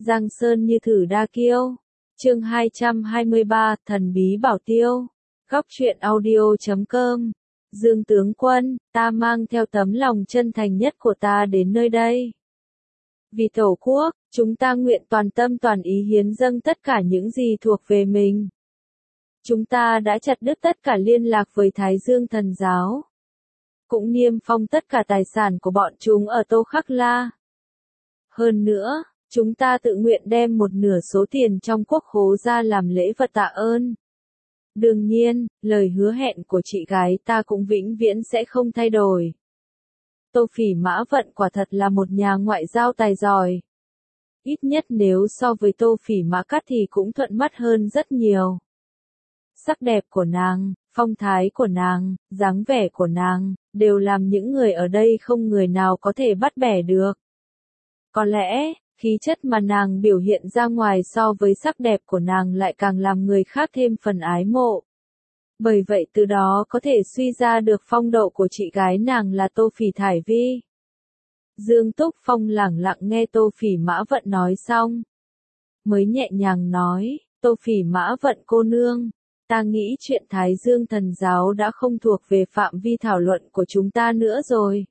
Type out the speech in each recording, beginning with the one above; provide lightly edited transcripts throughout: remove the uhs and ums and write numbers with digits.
Giang Sơn như thử đa kiêu. Chương 223, Thần bí bảo tiêu. Góc truyện audio.com. Dương tướng quân, ta mang theo tấm lòng chân thành nhất của ta đến nơi đây. Vì Tổ quốc, chúng ta nguyện toàn tâm toàn ý hiến dâng tất cả những gì thuộc về mình. Chúng ta đã chặt đứt tất cả liên lạc với Thái Dương Thần Giáo. Cũng niêm phong tất cả tài sản của bọn chúng ở Tô Khắc La. Hơn nữa, chúng ta tự nguyện đem một nửa số tiền trong quốc khố ra làm lễ vật tạ ơn. Đương nhiên, lời hứa hẹn của chị gái ta cũng vĩnh viễn sẽ không thay đổi. Tô Phỉ Mã Vận quả thật là một nhà ngoại giao tài giỏi. Ít nhất nếu so với Tô Phỉ Mã Cát thì cũng thuận mắt hơn rất nhiều. Sắc đẹp của nàng, phong thái của nàng, dáng vẻ của nàng, đều làm những người ở đây không người nào có thể bắt bẻ được. Có lẽ, khí chất mà nàng biểu hiện ra ngoài so với sắc đẹp của nàng lại càng làm người khác thêm phần ái mộ. Bởi vậy từ đó có thể suy ra được phong độ của chị gái nàng là Tô Phỉ Thải Vi. Dương Túc Phong lẳng lặng nghe Tô Phỉ Mã Vận nói xong. Mới nhẹ nhàng nói, Tô Phỉ Mã Vận cô nương, ta nghĩ chuyện Thái Dương Thần Giáo đã không thuộc về phạm vi thảo luận của chúng ta nữa rồi.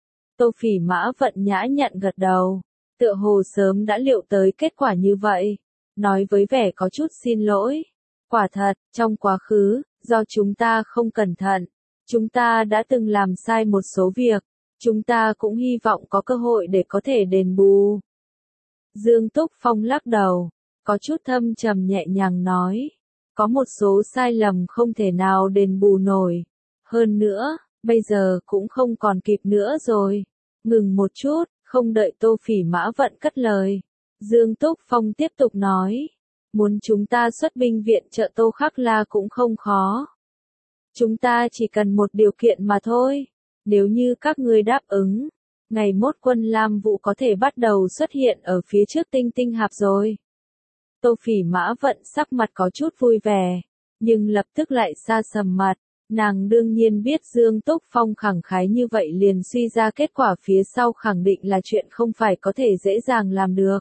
Tô Phỉ Mã Vận nhã nhặn gật đầu, tựa hồ sớm đã liệu tới kết quả như vậy, nói với vẻ có chút xin lỗi. Quả thật, trong quá khứ, do chúng ta không cẩn thận, chúng ta đã từng làm sai một số việc, chúng ta cũng hy vọng có cơ hội để có thể đền bù. Dương Túc Phong lắc đầu, có chút thâm trầm nhẹ nhàng nói, có một số sai lầm không thể nào đền bù nổi. Hơn nữa, bây giờ cũng không còn kịp nữa rồi. Ngừng một chút, không đợi Tô Phỉ Mã Vận cất lời. Dương Túc Phong tiếp tục nói, muốn chúng ta xuất binh viện trợ Tô Khắc La cũng không khó. Chúng ta chỉ cần một điều kiện mà thôi. Nếu như các ngươi đáp ứng, ngày mốt quân Lam Vũ có thể bắt đầu xuất hiện ở phía trước Tinh Tinh Hạp rồi. Tô Phỉ Mã Vận sắc mặt có chút vui vẻ, nhưng lập tức lại sa sầm mặt. Nàng đương nhiên biết Dương Túc Phong khẳng khái như vậy liền suy ra kết quả phía sau khẳng định là chuyện không phải có thể dễ dàng làm được.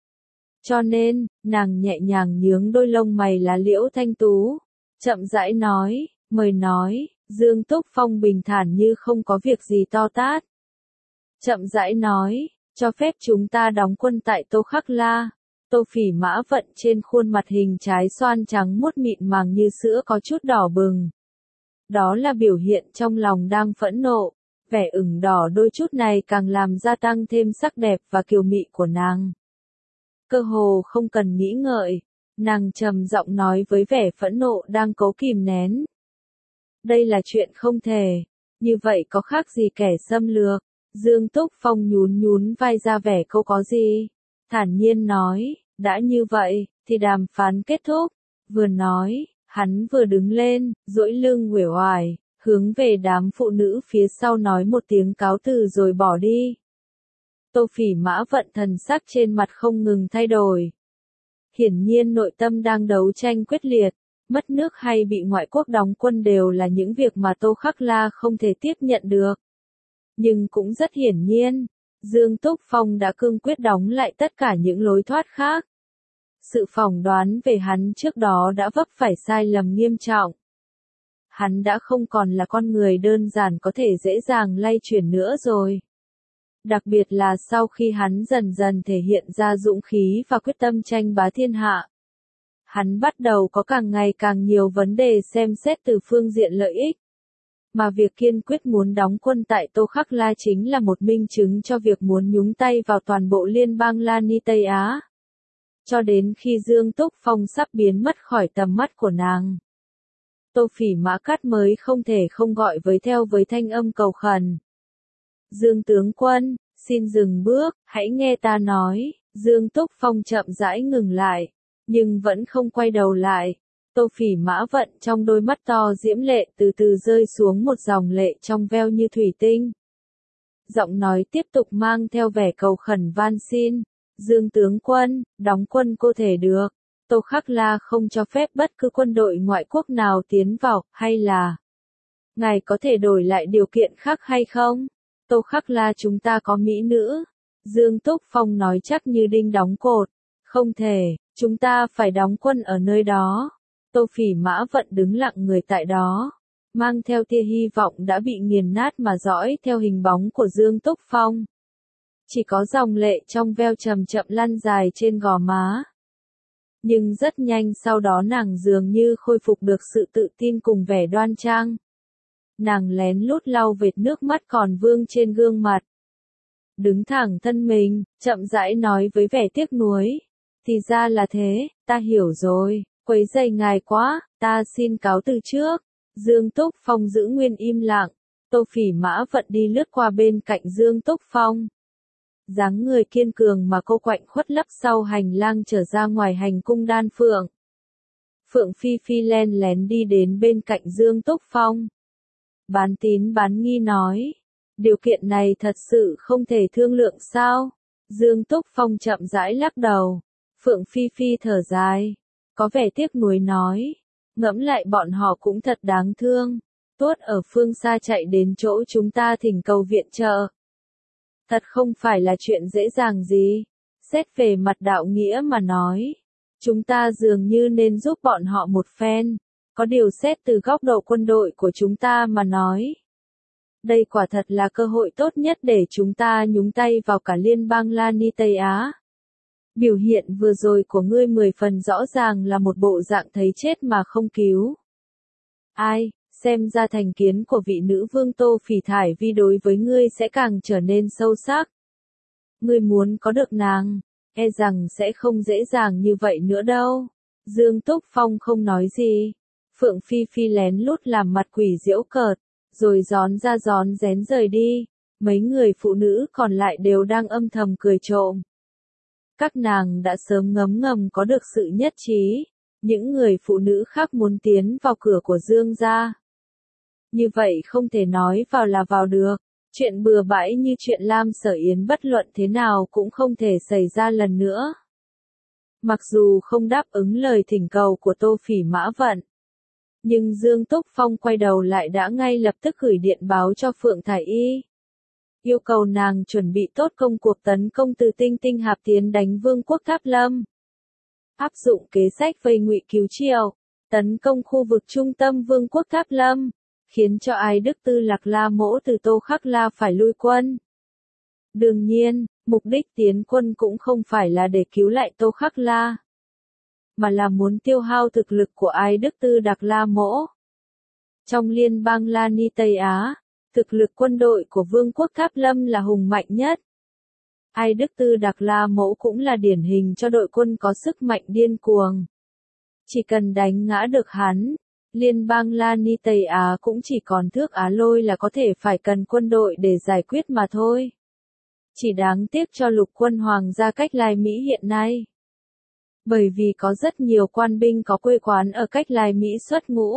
Cho nên, nàng nhẹ nhàng nhướng đôi lông mày lá liễu thanh tú, chậm rãi nói, mời nói. Dương Túc Phong bình thản như không có việc gì to tát. Chậm rãi nói, cho phép chúng ta đóng quân tại Tô Khắc La. Tô Phỉ Mã Vận trên khuôn mặt hình trái xoan trắng muốt mịn màng như sữa có chút đỏ bừng. Đó là biểu hiện trong lòng đang phẫn nộ, vẻ ửng đỏ đôi chút này càng làm gia tăng thêm sắc đẹp và kiều mị của nàng. Cơ hồ không cần nghĩ ngợi, nàng trầm giọng nói với vẻ phẫn nộ đang cố kìm nén. Đây là chuyện không thể, như vậy có khác gì kẻ xâm lược. Dương Túc Phong nhún nhún vai ra vẻ câu có gì, thản nhiên nói, đã như vậy, thì đàm phán kết thúc. Vừa nói, hắn vừa đứng lên, duỗi lưng uể oải, hướng về đám phụ nữ phía sau nói một tiếng cáo từ rồi bỏ đi. Tô Phỉ Mã Vận thần sắc trên mặt không ngừng thay đổi. Hiển nhiên nội tâm đang đấu tranh quyết liệt, mất nước hay bị ngoại quốc đóng quân đều là những việc mà Tô Khắc La không thể tiếp nhận được. Nhưng cũng rất hiển nhiên, Dương Túc Phong đã cương quyết đóng lại tất cả những lối thoát khác. Sự phỏng đoán về hắn trước đó đã vấp phải sai lầm nghiêm trọng. Hắn đã không còn là con người đơn giản có thể dễ dàng lay chuyển nữa rồi. Đặc biệt là sau khi hắn dần dần thể hiện ra dũng khí và quyết tâm tranh bá thiên hạ. Hắn bắt đầu có càng ngày càng nhiều vấn đề xem xét từ phương diện lợi ích. Mà việc kiên quyết muốn đóng quân tại Tô Khắc La chính là một minh chứng cho việc muốn nhúng tay vào toàn bộ liên bang Lani Tây Á. Cho đến khi Dương Túc Phong sắp biến mất khỏi tầm mắt của nàng, Tô Phỉ Mã Cát mới không thể không gọi với thanh âm cầu khẩn. Dương tướng quân, xin dừng bước, hãy nghe ta nói. Dương Túc Phong chậm rãi ngừng lại, nhưng vẫn không quay đầu lại. Tô Phỉ Mã Vận trong đôi mắt to diễm lệ từ từ rơi xuống một dòng lệ trong veo như thủy tinh. Giọng nói tiếp tục mang theo vẻ cầu khẩn van xin. Dương tướng quân, đóng quân có thể được. Tô Khắc La không cho phép bất cứ quân đội ngoại quốc nào tiến vào, hay là ngài có thể đổi lại điều kiện khác hay không? Tô Khắc La chúng ta có mỹ nữ. Dương Túc Phong nói chắc như đinh đóng cột. Không thể, chúng ta phải đóng quân ở nơi đó. Tô Phỉ Mã Vận đứng lặng người tại đó, mang theo tia hy vọng đã bị nghiền nát mà dõi theo hình bóng của Dương Túc Phong. Chỉ có dòng lệ trong veo chậm chậm lăn dài trên gò má. Nhưng rất nhanh sau đó nàng dường như khôi phục được sự tự tin cùng vẻ đoan trang. Nàng lén lút lau vệt nước mắt còn vương trên gương mặt. Đứng thẳng thân mình, chậm rãi nói với vẻ tiếc nuối. Thì ra là thế, ta hiểu rồi, quấy rầy ngài quá, ta xin cáo từ trước. Dương Túc Phong giữ nguyên im lặng, Tô Phỉ Mã Vận đi lướt qua bên cạnh Dương Túc Phong. Dáng người kiên cường mà cô quạnh khuất lấp sau hành lang trở ra ngoài hành cung Đan Phượng. Phượng Phi Phi len lén đi đến bên cạnh Dương Túc Phong. Bán tín bán nghi nói, điều kiện này thật sự không thể thương lượng sao? Dương Túc Phong chậm rãi lắc đầu. Phượng Phi Phi thở dài, có vẻ tiếc nuối nói, ngẫm lại bọn họ cũng thật đáng thương. Tuốt ở phương xa chạy đến chỗ chúng ta thỉnh cầu viện trợ. Thật không phải là chuyện dễ dàng gì. Xét về mặt đạo nghĩa mà nói, chúng ta dường như nên giúp bọn họ một phen. Có điều xét từ góc độ quân đội của chúng ta mà nói, đây quả thật là cơ hội tốt nhất để chúng ta nhúng tay vào cả liên bang Lani Tây Á. Biểu hiện vừa rồi của ngươi 10 phần rõ ràng là một bộ dạng thấy chết mà không cứu. Ai, xem ra thành kiến của vị nữ vương Tô Phỉ Thải Vi đối với ngươi sẽ càng trở nên sâu sắc. Ngươi muốn có được nàng, e rằng sẽ không dễ dàng như vậy nữa đâu. Dương Túc Phong không nói gì. Phượng Phi Phi lén lút làm mặt quỷ giễu cợt, rồi gión ra gión rén rời đi. Mấy người phụ nữ còn lại đều đang âm thầm cười trộm. Các nàng đã sớm ngấm ngầm có được sự nhất trí. Những người phụ nữ khác muốn tiến vào cửa của Dương gia. Như vậy không thể nói vào là vào được. Chuyện bừa bãi như chuyện Lam Sở Yến bất luận thế nào cũng không thể xảy ra lần nữa. Mặc dù không đáp ứng lời thỉnh cầu của Tô Phỉ Mã Vận, nhưng Dương Túc Phong quay đầu lại đã ngay lập tức gửi điện báo cho Phượng Thải Y. Yêu cầu nàng chuẩn bị tốt công cuộc tấn công từ Tinh Tinh Hạp tiến đánh Vương quốc Tháp Lâm. Áp dụng kế sách vây ngụy cứu Triệu, tấn công khu vực trung tâm Vương quốc Tháp Lâm, khiến cho Ai Đức Tư Lạc La Mỗ từ Tô Khắc La phải lui quân. Đương nhiên, mục đích tiến quân cũng không phải là để cứu lại Tô Khắc La, mà là muốn tiêu hao thực lực của Ai Đức Tư Lạc La Mỗ. Trong liên bang Lani Tây Á, thực lực quân đội của Vương quốc Tháp Lâm là hùng mạnh nhất. Ai Đức Tư Lạc La Mỗ cũng là điển hình cho đội quân có sức mạnh điên cuồng. Chỉ cần đánh ngã được hắn, liên bang Lani Tây Á cũng chỉ còn thước Á Lôi là có thể phải cần quân đội để giải quyết mà thôi. Chỉ đáng tiếc cho lục quân Hoàng gia Cách Lai Mỹ hiện nay. Bởi vì có rất nhiều quan binh có quê quán ở Cách Lai Mỹ xuất ngũ.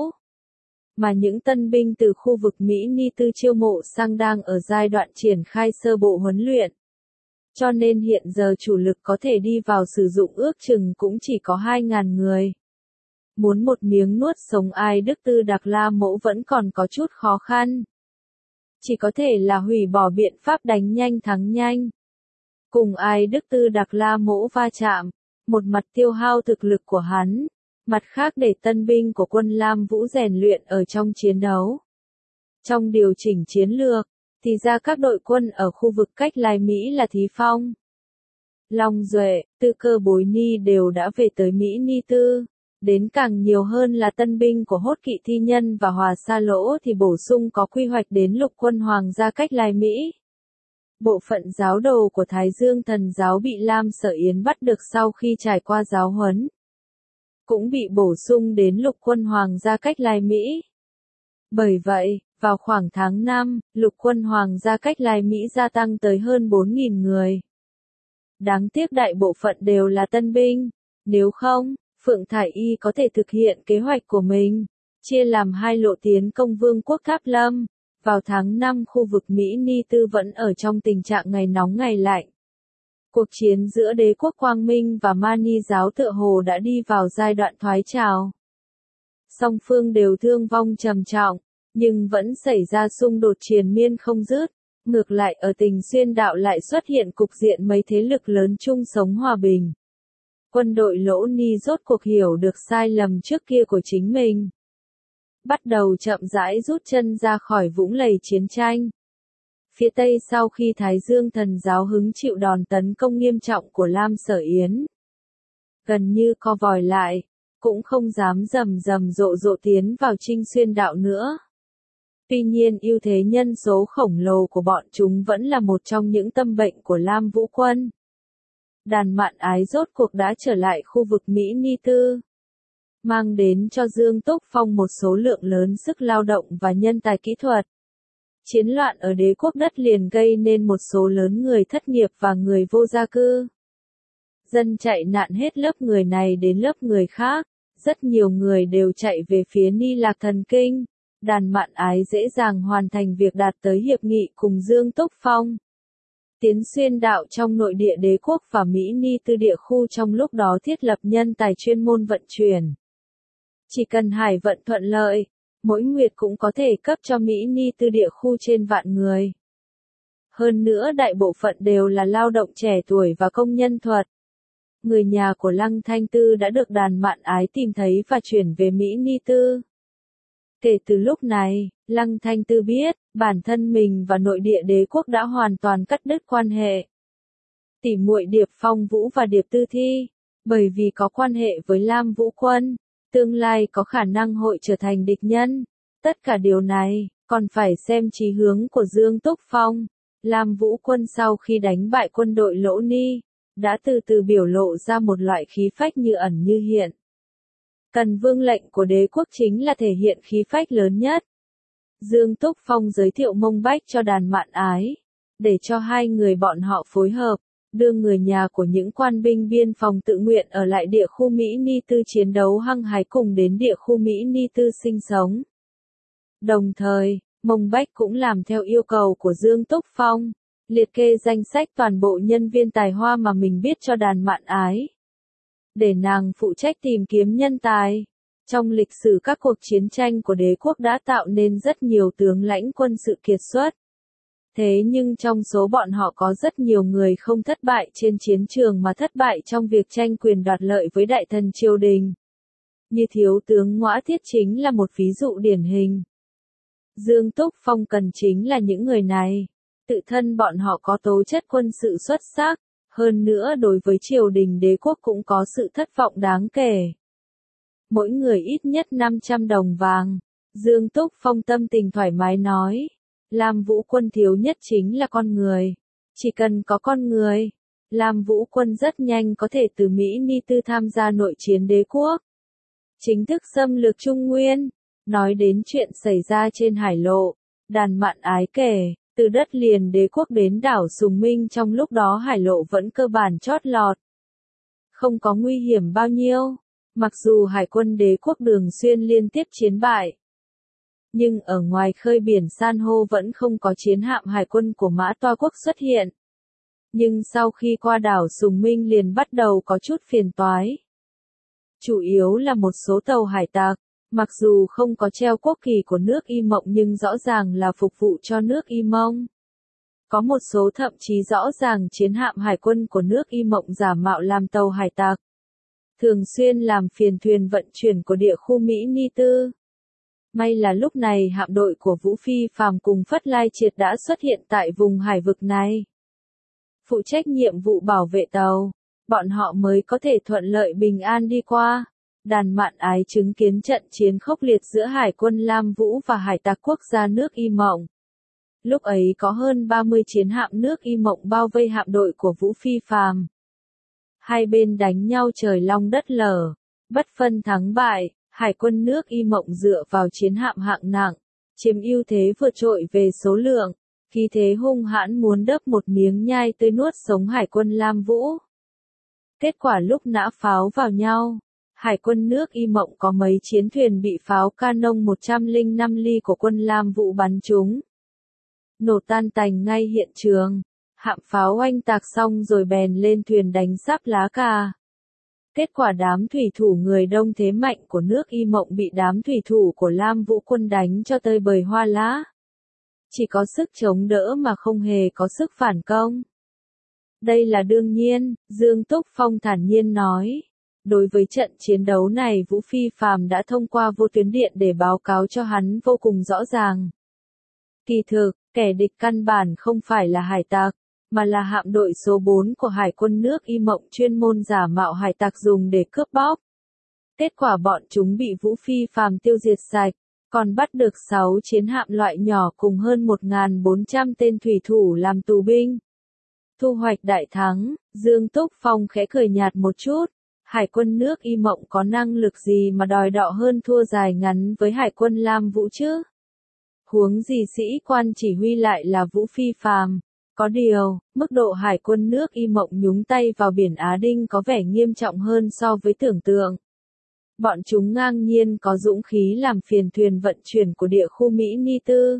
Mà những tân binh từ khu vực Mỹ Ni Tư chiêu mộ sang đang ở giai đoạn triển khai sơ bộ huấn luyện. Cho nên hiện giờ chủ lực có thể đi vào sử dụng ước chừng cũng chỉ có 2.000 người. Muốn một miếng nuốt sống Ai Đức Tư Lạc La Mỗ vẫn còn có chút khó khăn. Chỉ có thể là hủy bỏ biện pháp đánh nhanh thắng nhanh. Cùng Ai Đức Tư Lạc La Mỗ va chạm, một mặt tiêu hao thực lực của hắn, mặt khác để tân binh của quân Lam Vũ rèn luyện ở trong chiến đấu. Trong điều chỉnh chiến lược, thì ra các đội quân ở khu vực Cách Lai Mỹ là Thí Phong, Long Duệ, Tư Cơ Bối Ni đều đã về tới Mỹ Ni Tư. Đến càng nhiều hơn là tân binh của Hốt Kỵ Thi Nhân và Hòa Sa Lỗ thì bổ sung có quy hoạch đến lục quân Hoàng gia Cách Lai Mỹ. Bộ phận giáo đồ của Thái Dương Thần giáo bị Lam Sở Yến bắt được sau khi trải qua giáo huấn, cũng bị bổ sung đến lục quân Hoàng gia Cách Lai Mỹ. Bởi vậy, vào khoảng tháng 5, lục quân Hoàng gia Cách Lai Mỹ gia tăng tới hơn 4.000 người. Đáng tiếc đại bộ phận đều là tân binh, nếu không, Phượng Thải Y có thể thực hiện kế hoạch của mình, chia làm 2 lộ tiến công Vương quốc Tháp Lâm. Vào tháng 5 khu vực Mỹ Ni Tư vẫn ở trong tình trạng ngày nóng ngày lạnh. Cuộc chiến giữa đế quốc Quang Minh và Mani giáo tựa hồ đã đi vào giai đoạn thoái trào. Song phương đều thương vong trầm trọng, nhưng vẫn xảy ra xung đột triền miên không dứt. Ngược lại ở Tình Xuyên Đạo lại xuất hiện cục diện mấy thế lực lớn chung sống hòa bình. Quân đội Lỗ Ni rốt cuộc hiểu được sai lầm trước kia của chính mình. Bắt đầu chậm rãi rút chân ra khỏi vũng lầy chiến tranh. Phía Tây sau khi Thái Dương Thần giáo hứng chịu đòn tấn công nghiêm trọng của Lam Sở Yến, gần như co vòi lại, cũng không dám rầm rầm rộ rộ tiến vào Trinh Xuyên đạo nữa. Tuy nhiên ưu thế nhân số khổng lồ của bọn chúng vẫn là một trong những tâm bệnh của Lam Vũ quân. Đàn Mạn Ái rốt cuộc đã trở lại khu vực Mỹ Ni Tư, mang đến cho Dương Túc Phong một số lượng lớn sức lao động và nhân tài kỹ thuật. Chiến loạn ở đế quốc đất liền gây nên một số lớn người thất nghiệp và người vô gia cư. Dân chạy nạn hết lớp người này đến lớp người khác, rất nhiều người đều chạy về phía Ni Lạc Thần Kinh. Đàn Mạn Ái dễ dàng hoàn thành việc đạt tới hiệp nghị cùng Dương Túc Phong. Tiến xuyên đạo trong nội địa đế quốc và Mỹ Ni Tư địa khu trong lúc đó thiết lập nhân tài chuyên môn vận chuyển. Chỉ cần hải vận thuận lợi, mỗi nguyệt cũng có thể cấp cho Mỹ Ni Tư địa khu trên vạn người. Hơn nữa đại bộ phận đều là lao động trẻ tuổi và công nhân thuật. Người nhà của Lăng Thanh Tư đã được Đàn Mạn Ái tìm thấy và chuyển về Mỹ Ni Tư. Kể từ lúc này, Lăng Thanh Tư biết, bản thân mình và nội địa đế quốc đã hoàn toàn cắt đứt quan hệ. Tỉ muội Điệp Phong Vũ và Điệp Tư Thi, bởi vì có quan hệ với Lam Vũ quân, tương lai có khả năng hội trở thành địch nhân. Tất cả điều này, còn phải xem chí hướng của Dương Túc Phong. Lam Vũ quân sau khi đánh bại quân đội Lỗ Ni, đã từ từ biểu lộ ra một loại khí phách như ẩn như hiện. Cần Vương lệnh của đế quốc chính là thể hiện khí phách lớn nhất. Dương Túc Phong giới thiệu Mông Bách cho Đàn Mạn Ái, để cho hai người bọn họ phối hợp, đưa người nhà của những quan binh biên phòng tự nguyện ở lại địa khu Mỹ Ni Tư chiến đấu hăng hái cùng đến địa khu Mỹ Ni Tư sinh sống. Đồng thời, Mông Bách cũng làm theo yêu cầu của Dương Túc Phong, liệt kê danh sách toàn bộ nhân viên tài hoa mà mình biết cho Đàn Mạn Ái, để nàng phụ trách tìm kiếm nhân tài. Trong lịch sử các cuộc chiến tranh của đế quốc đã tạo nên rất nhiều tướng lãnh quân sự kiệt xuất. Thế nhưng trong số bọn họ có rất nhiều người không thất bại trên chiến trường mà thất bại trong việc tranh quyền đoạt lợi với đại thần triều đình. Như thiếu tướng Ngõa Thiết chính là một ví dụ điển hình. Dương Túc Phong cần chính là những người này. Tự thân bọn họ có tố chất quân sự xuất sắc, hơn nữa đối với triều đình đế quốc cũng có sự thất vọng đáng kể. Mỗi người ít nhất 500 đồng vàng. Dương Túc Phong tâm tình thoải mái nói. Lam Vũ quân thiếu nhất chính là con người. Chỉ cần có con người, Lam Vũ quân rất nhanh có thể từ Mỹ Ni Tư tham gia nội chiến đế quốc. Chính thức xâm lược Trung Nguyên. Nói đến chuyện xảy ra trên hải lộ, Đàn Mạn Ái kể, từ đất liền đế quốc đến đảo Sùng Minh trong lúc đó hải lộ vẫn cơ bản chót lọt. Không có nguy hiểm bao nhiêu. Mặc dù hải quân đế quốc Đường Xuyên liên tiếp chiến bại, nhưng ở ngoài khơi biển san hô vẫn không có chiến hạm hải quân của Mã Toa quốc xuất hiện. Nhưng sau khi qua đảo Sùng Minh liền bắt đầu có chút phiền toái. Chủ yếu là một số tàu hải tặc, mặc dù không có treo quốc kỳ của nước Y Mộng nhưng rõ ràng là phục vụ cho nước Y Mông. Có một số thậm chí rõ ràng chiến hạm hải quân của nước Y Mộng giả mạo làm tàu hải tặc, thường xuyên làm phiền thuyền vận chuyển của địa khu Mỹ Ni Tư. May là lúc này hạm đội của Vũ Phi Phàm cùng Phất Lai Triệt đã xuất hiện tại vùng hải vực này. Phụ trách nhiệm vụ bảo vệ tàu, bọn họ mới có thể thuận lợi bình an đi qua. Đàn Mạn Ái chứng kiến trận chiến khốc liệt giữa hải quân Lam Vũ và hải tặc quốc gia nước Y Mộng. Lúc ấy có hơn 30 chiến hạm nước Y Mộng bao vây hạm đội của Vũ Phi Phàm. Hai bên đánh nhau trời long đất lở, bất phân thắng bại. Hải quân nước Y Mộng dựa vào chiến hạm hạng nặng, chiếm ưu thế vượt trội về số lượng, khí thế hung hãn muốn đớp một miếng nhai tươi nuốt sống hải quân Lam Vũ. Kết quả lúc nã pháo vào nhau, hải quân nước Y Mộng có mấy chiến thuyền bị pháo canon 105 ly của quân Lam Vũ bắn trúng, nổ tan tành ngay hiện trường. Hạm pháo oanh tạc xong rồi bèn lên thuyền đánh sáp lá cà. Kết quả đám thủy thủ người đông thế mạnh của nước Y Mộng bị đám thủy thủ của Lam Vũ quân đánh cho tơi bời hoa lá. Chỉ có sức chống đỡ mà không hề có sức phản công. Đây là đương nhiên, Dương Túc Phong thản nhiên nói. Đối với trận chiến đấu này Vũ Phi Phàm đã thông qua vô tuyến điện để báo cáo cho hắn vô cùng rõ ràng. Kỳ thực, kẻ địch căn bản không phải là hải tặc, mà là hạm đội số 4 của Hải quân nước Y Mộng chuyên môn giả mạo hải tặc dùng để cướp bóc. Kết quả bọn chúng bị Vũ Phi Phàm tiêu diệt sạch, còn bắt được 6 chiến hạm loại nhỏ cùng hơn 1.400 tên thủy thủ làm tù binh. Thu hoạch đại thắng, Dương Túc Phong khẽ cười nhạt một chút. Hải quân nước Y Mộng có năng lực gì mà đòi đọ hơn thua dài ngắn với Hải quân Lam Vũ chứ? Huống gì sĩ quan chỉ huy lại là Vũ Phi Phàm. Có điều, mức độ Hải quân nước Y Mộng nhúng tay vào biển Á Đinh có vẻ nghiêm trọng hơn so với tưởng tượng. Bọn chúng ngang nhiên có dũng khí làm phiền thuyền vận chuyển của địa khu Mỹ Ni Tư.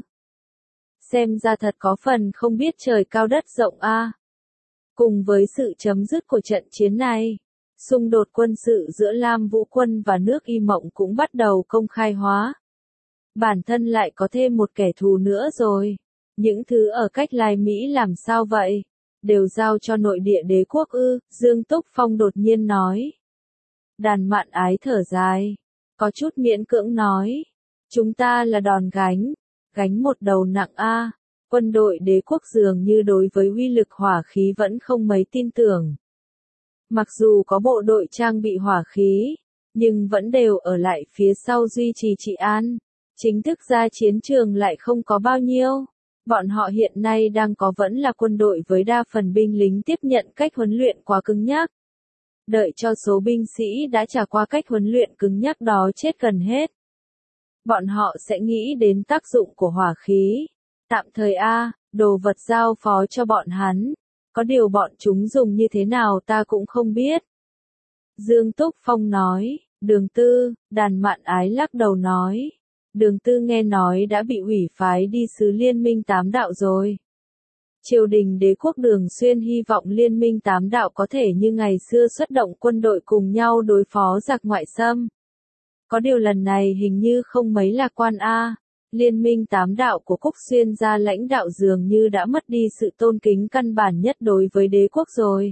Xem ra thật có phần không biết trời cao đất rộng a. Cùng với sự chấm dứt của trận chiến này, xung đột quân sự giữa Lam Vũ quân và nước Y Mộng cũng bắt đầu công khai hóa. Bản thân lại có thêm một kẻ thù nữa rồi. Những thứ ở cách Lai Mỹ làm sao vậy? Đều giao cho nội địa đế quốc ư? Dương Túc Phong đột nhiên nói. Đàn Mạn Ái thở dài, có chút miễn cưỡng nói. Chúng ta là đòn gánh một đầu nặng a. Quân đội đế quốc dường như đối với uy lực hỏa khí vẫn không mấy tin tưởng. Mặc dù có bộ đội trang bị hỏa khí, nhưng vẫn đều ở lại phía sau duy trì trị an. Chính thức ra chiến trường lại không có bao nhiêu. Bọn họ hiện nay đang có vẫn là quân đội với đa phần binh lính tiếp nhận cách huấn luyện quá cứng nhắc. Đợi cho số binh sĩ đã trải qua cách huấn luyện cứng nhắc đó chết gần hết. Bọn họ sẽ nghĩ đến tác dụng của hỏa khí. Tạm thời đồ vật giao phó cho bọn hắn. Có điều bọn chúng dùng như thế nào ta cũng không biết. Dương Túc Phong nói. Đường Tư, Đàn Mạn Ái lắc đầu nói. Đường Tư nghe nói đã bị ủy phái đi sứ Liên minh Tám Đạo rồi. Triều đình đế quốc Đường Xuyên hy vọng Liên minh Tám Đạo có thể như ngày xưa xuất động quân đội cùng nhau đối phó giặc ngoại xâm. Có điều lần này hình như không mấy lạc quan a. Liên minh Tám Đạo của Cúc Xuyên gia lãnh đạo dường như đã mất đi sự tôn kính căn bản nhất đối với đế quốc rồi.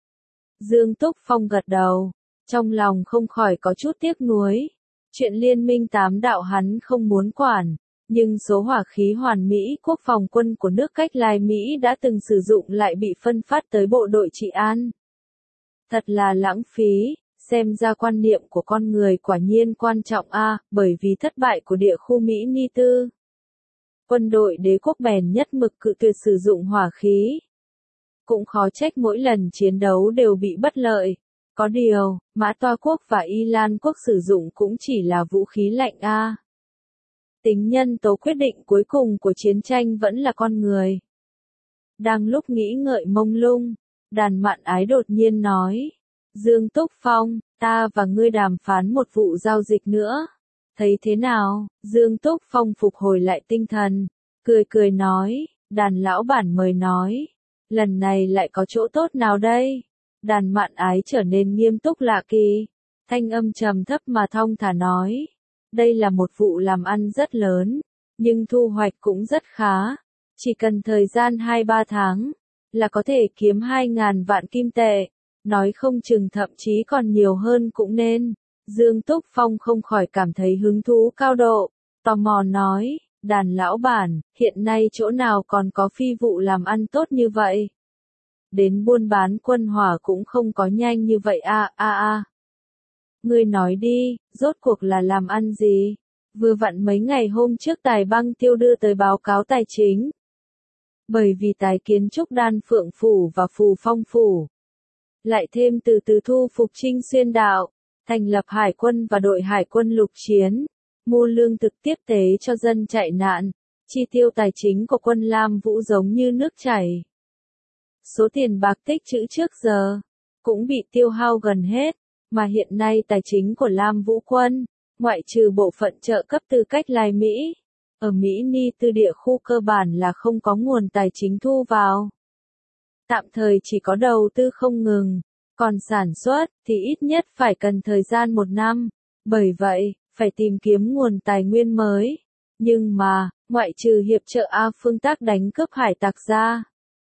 Dương Túc Phong gật đầu, trong lòng không khỏi có chút tiếc nuối. Chuyện Liên minh Tám Đạo hắn không muốn quản, nhưng số hỏa khí hoàn mỹ quốc phòng quân của nước cách Lai Mỹ đã từng sử dụng lại bị phân phát tới bộ đội trị an. Thật là lãng phí, xem ra quan niệm của con người quả nhiên quan trọng bởi vì thất bại của địa khu Mỹ Ni Tư. Quân đội đế quốc bèn nhất mực cự tuyệt sử dụng hỏa khí. Cũng khó trách mỗi lần chiến đấu đều bị bất lợi. Có điều, Mã Toa quốc và Y Lan quốc sử dụng cũng chỉ là vũ khí lạnh Tính nhân tố quyết định cuối cùng của chiến tranh vẫn là con người. Đang lúc nghĩ ngợi mông lung, Đàn Mạn Ái đột nhiên nói. Dương Túc Phong, ta và ngươi đàm phán một vụ giao dịch nữa. Thấy thế nào? Dương Túc Phong phục hồi lại tinh thần, cười nói. Đàn lão bản mời nói. Lần này lại có chỗ tốt nào đây? Đàn Mạn Ái trở nên nghiêm túc lạ kỳ. Thanh âm trầm thấp mà thong thả nói. Đây là một vụ làm ăn rất lớn, nhưng thu hoạch cũng rất khá. Chỉ cần thời gian 2-3 tháng, là có thể kiếm 2.000 vạn kim tệ. Nói không chừng thậm chí còn nhiều hơn cũng nên. Dương Túc Phong không khỏi cảm thấy hứng thú cao độ. Tò mò nói, Đàn lão bản, hiện nay chỗ nào còn có phi vụ làm ăn tốt như vậy? Đến buôn bán quân hỏa cũng không có nhanh như vậy Ngươi nói đi, rốt cuộc là làm ăn gì? Vừa vặn mấy ngày hôm trước Tài Băng Tiêu đưa tới báo cáo tài chính. Bởi vì tài kiến trúc Đan Phượng Phủ và Phù Phong Phủ. Lại thêm từ từ thu phục Trinh Xuyên Đạo, thành lập hải quân và đội hải quân lục chiến, mua lương thực tiếp tế cho dân chạy nạn, chi tiêu tài chính của quân Lam Vũ giống như nước chảy. Số tiền bạc tích trữ trước giờ, cũng bị tiêu hao gần hết, mà hiện nay tài chính của Lam Vũ quân, ngoại trừ bộ phận trợ cấp từ cách Lai Mỹ, ở Mỹ Ni Tư địa khu cơ bản là không có nguồn tài chính thu vào. Tạm thời chỉ có đầu tư không ngừng, còn sản xuất thì ít nhất phải cần thời gian 1 năm, bởi vậy, phải tìm kiếm nguồn tài nguyên mới. Nhưng mà, ngoại trừ hiệp trợ phương tác đánh cướp hải tặc ra,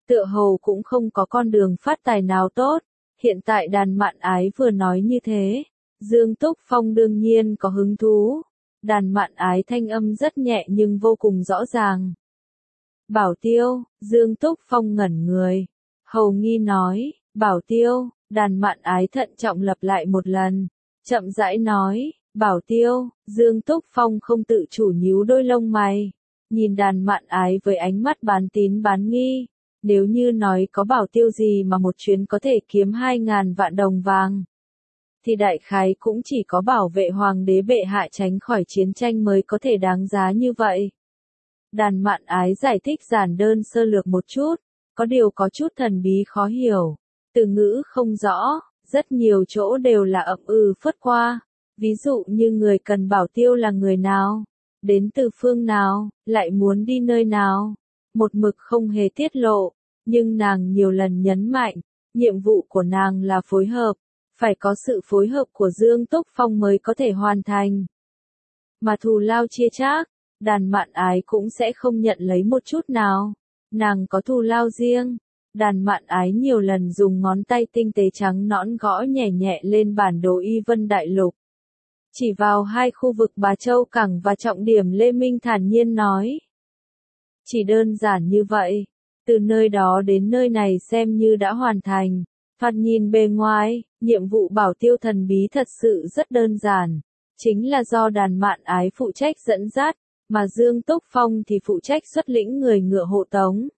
tựa hồ cũng không có con đường phát tài nào tốt. Hiện tại Đàn Mạn Ái vừa nói như thế, Dương Túc Phong đương nhiên có hứng thú. Đàn Mạn Ái thanh âm rất nhẹ nhưng vô cùng rõ ràng. Bảo Tiêu, Dương Túc Phong ngẩn người. Hầu nghi nói, Bảo Tiêu, Đàn Mạn Ái thận trọng lặp lại một lần. Chậm rãi nói, Bảo Tiêu, Dương Túc Phong không tự chủ nhíu đôi lông mày. Nhìn Đàn Mạn Ái với ánh mắt bán tín bán nghi. Nếu như nói có Bảo Tiêu gì mà một chuyến có thể kiếm 2.000 vạn đồng vàng, thì đại khái cũng chỉ có bảo vệ hoàng đế bệ hạ tránh khỏi chiến tranh mới có thể đáng giá như vậy. Đàn Mạn Ái giải thích giản đơn sơ lược một chút, có điều có chút thần bí khó hiểu, từ ngữ không rõ, rất nhiều chỗ đều là ậm phớt qua. Ví dụ như người cần Bảo Tiêu là người nào, đến từ phương nào, lại muốn đi nơi nào, một mực không hề tiết lộ, nhưng nàng nhiều lần nhấn mạnh, nhiệm vụ của nàng là phối hợp, phải có sự phối hợp của Dương Túc Phong mới có thể hoàn thành. Mà thù lao chia chác, Đàn Mạn Ái cũng sẽ không nhận lấy một chút nào. Nàng có thù lao riêng. Đàn Mạn Ái nhiều lần dùng ngón tay tinh tế trắng nõn gõ nhẹ nhẹ lên bản đồ Y Vân Đại Lục. Chỉ vào hai khu vực Bá Châu Cảng và trọng điểm Lê Minh thản nhiên nói. Chỉ đơn giản như vậy, từ nơi đó đến nơi này xem như đã hoàn thành. Thoạt nhìn bề ngoài, nhiệm vụ Bảo Tiêu thần bí thật sự rất đơn giản. Chính là do Đàn Mạn Ái phụ trách dẫn dắt, mà Dương Túc Phong thì phụ trách xuất lĩnh người ngựa hộ tống.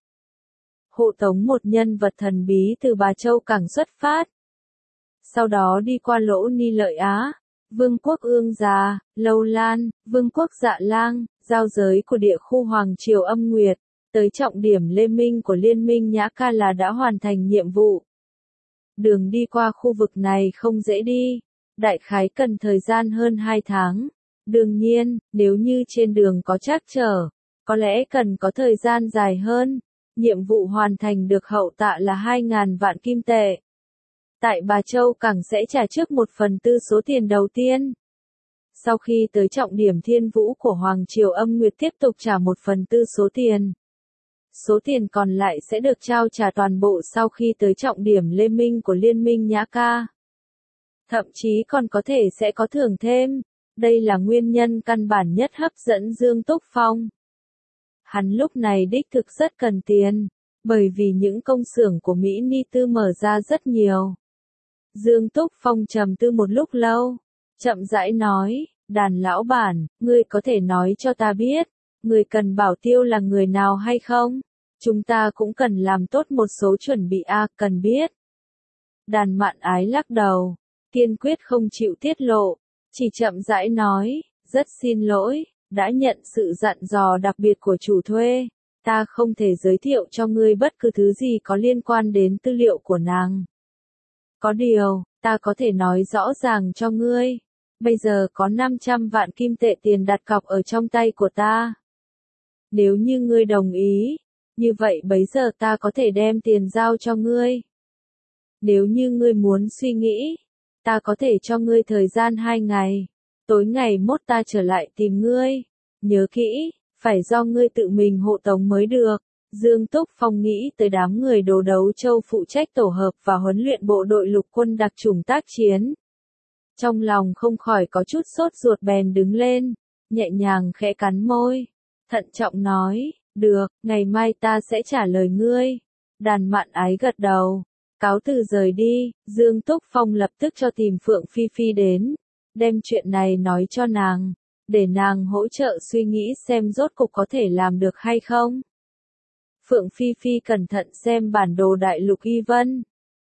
Hộ tống một nhân vật thần bí từ Bá Châu Cảng xuất phát. Sau đó đi qua Lỗ Ni Lợi Á, Vương quốc Ương Già, Lâu Lan, Vương quốc Dạ Lang, giao giới của địa khu Hoàng Triều Âm Nguyệt, tới trọng điểm Lê Minh của Liên minh Nhã Ca là đã hoàn thành nhiệm vụ. Đường đi qua khu vực này không dễ đi, đại khái cần thời gian hơn 2 tháng. Đương nhiên, nếu như trên đường có trắc trở, có lẽ cần có thời gian dài hơn. Nhiệm vụ hoàn thành được hậu tạ là 2.000 vạn kim tệ. Tại Bá Châu Cảng sẽ trả trước 1/4 số tiền đầu tiên. Sau khi tới trọng điểm Thiên Vũ của Hoàng Triều Âm Nguyệt tiếp tục trả 1/4 số tiền. Số tiền còn lại sẽ được trao trả toàn bộ sau khi tới trọng điểm Lê Minh của Liên minh Nhã Ca. Thậm chí còn có thể sẽ có thưởng thêm. Đây là nguyên nhân căn bản nhất hấp dẫn Dương Túc Phong. Hắn lúc này đích thực rất cần tiền, bởi vì những công xưởng của Mỹ Ni Tư mở ra rất nhiều. Dương Túc Phong trầm tư một lúc lâu, chậm rãi nói, Đàn lão bản, ngươi có thể nói cho ta biết, người cần Bảo Tiêu là người nào hay không? Chúng ta cũng cần làm tốt một số chuẩn bị cần biết. Đàn Mạn Ái lắc đầu, kiên quyết không chịu tiết lộ, chỉ chậm rãi nói, rất xin lỗi, đã nhận sự dặn dò đặc biệt của chủ thuê, ta không thể giới thiệu cho ngươi bất cứ thứ gì có liên quan đến tư liệu của nàng. Có điều, ta có thể nói rõ ràng cho ngươi, bây giờ có 500 vạn kim tệ tiền đặt cọc ở trong tay của ta. Nếu như ngươi đồng ý, như vậy bấy giờ ta có thể đem tiền giao cho ngươi. Nếu như ngươi muốn suy nghĩ, ta có thể cho ngươi thời gian 2 ngày. Tối ngày mốt ta trở lại tìm ngươi. Nhớ kỹ, phải do ngươi tự mình hộ tống mới được. Dương Túc Phong nghĩ tới đám người Đồ Đấu Châu phụ trách tổ hợp và huấn luyện bộ đội lục quân đặc chủng tác chiến. Trong lòng không khỏi có chút sốt ruột bèn đứng lên, nhẹ nhàng khẽ cắn môi. Thận trọng nói, được, ngày mai ta sẽ trả lời ngươi. Đàn Mạn Ái gật đầu. Cáo từ rời đi, Dương Túc Phong lập tức cho tìm Phượng Phi Phi đến, đem chuyện này nói cho nàng, để nàng hỗ trợ suy nghĩ xem rốt cục có thể làm được hay không. Phượng Phi Phi cẩn thận xem bản đồ đại lục Y Vân.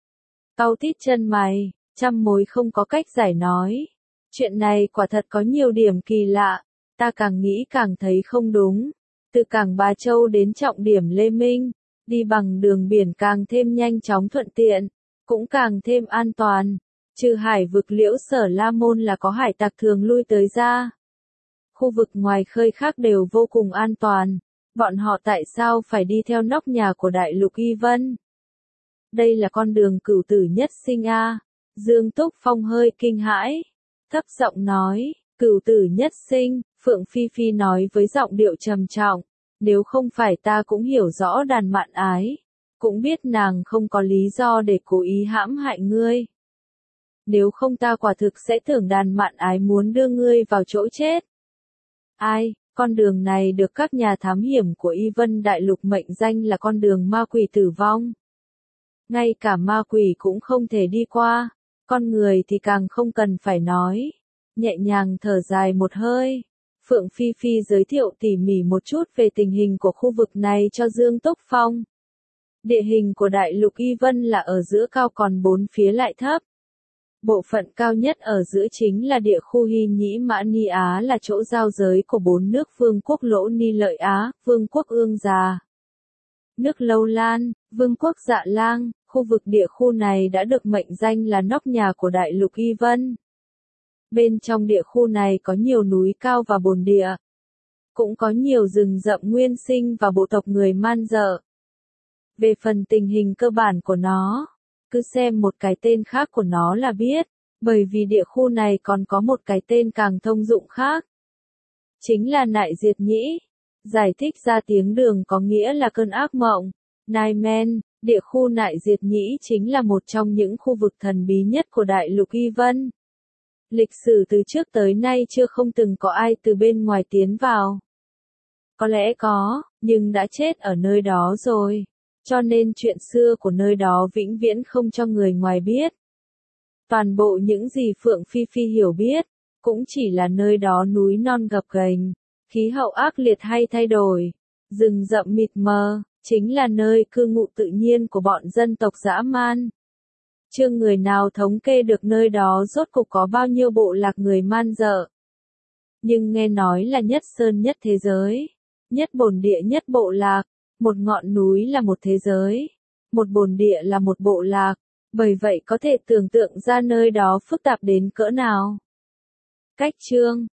Cau tít chân mày, trăm mối không có cách giải nói. Chuyện này quả thật có nhiều điểm kỳ lạ, ta càng nghĩ càng thấy không đúng. Từ cảng Bá Châu đến trọng điểm Lê Minh, đi bằng đường biển càng thêm nhanh chóng thuận tiện, cũng càng thêm an toàn. Trừ hải vực Liễu Sở La Môn là có hải tặc thường lui tới ra. Khu vực ngoài khơi khác đều vô cùng an toàn. Bọn họ tại sao phải đi theo nóc nhà của đại lục Y Vân? Đây là con đường cửu tử nhất sinh Dương Túc Phong hơi kinh hãi, thấp giọng nói, cửu tử nhất sinh. Phượng Phi Phi nói với giọng điệu trầm trọng, nếu không phải ta cũng hiểu rõ Đàn Mạn Ái, cũng biết nàng không có lý do để cố ý hãm hại ngươi. Nếu không ta quả thực sẽ tưởng đàn mạn ái muốn đưa ngươi vào chỗ chết. Ai, con đường này được các nhà thám hiểm của Y Vân Đại Lục mệnh danh là con đường ma quỷ tử vong. Ngay cả ma quỷ cũng không thể đi qua, con người thì càng không cần phải nói. Nhẹ nhàng thở dài một hơi, Phượng Phi Phi giới thiệu tỉ mỉ một chút về tình hình của khu vực này cho Dương Túc Phong. Địa hình của Đại Lục Y Vân là ở giữa cao còn bốn phía lại thấp. Bộ phận cao nhất ở giữa chính là địa khu Hy Nhĩ Mã Ni Á, là chỗ giao giới của bốn nước Vương quốc Lỗ Ni Lợi Á, Vương quốc Ương Già, nước Lâu Lan, Vương quốc Dạ Lang. Khu vực địa khu này đã được mệnh danh là nóc nhà của Đại Lục Y Vân. Bên trong địa khu này có nhiều núi cao và bồn địa. Cũng có nhiều rừng rậm nguyên sinh và bộ tộc người Man Dợ. Về phần tình hình cơ bản của nó, cứ xem một cái tên khác của nó là biết, bởi vì địa khu này còn có một cái tên càng thông dụng khác. Chính là Nại Diệt Nhĩ. Giải thích ra tiếng Đường có nghĩa là cơn ác mộng. Nightmare. Địa khu Nại Diệt Nhĩ chính là một trong những khu vực thần bí nhất của Đại Lục Y Vân. Lịch sử từ trước tới nay chưa không từng có ai từ bên ngoài tiến vào. Có lẽ có, nhưng đã chết ở nơi đó rồi. Cho nên chuyện xưa của nơi đó vĩnh viễn không cho người ngoài biết. Toàn bộ những gì Phượng Phi Phi hiểu biết, cũng chỉ là nơi đó núi non gập ghềnh, khí hậu ác liệt hay thay đổi, rừng rậm mịt mờ, chính là nơi cư ngụ tự nhiên của bọn dân tộc dã man. Chưa người nào thống kê được nơi đó rốt cuộc có bao nhiêu bộ lạc người Man Dợ. Nhưng nghe nói là nhất sơn nhất thế giới, nhất bồn địa nhất bộ lạc, một ngọn núi là một thế giới, một bồn địa là một bộ lạc, bởi vậy có thể tưởng tượng ra nơi đó phức tạp đến cỡ nào. Cách chương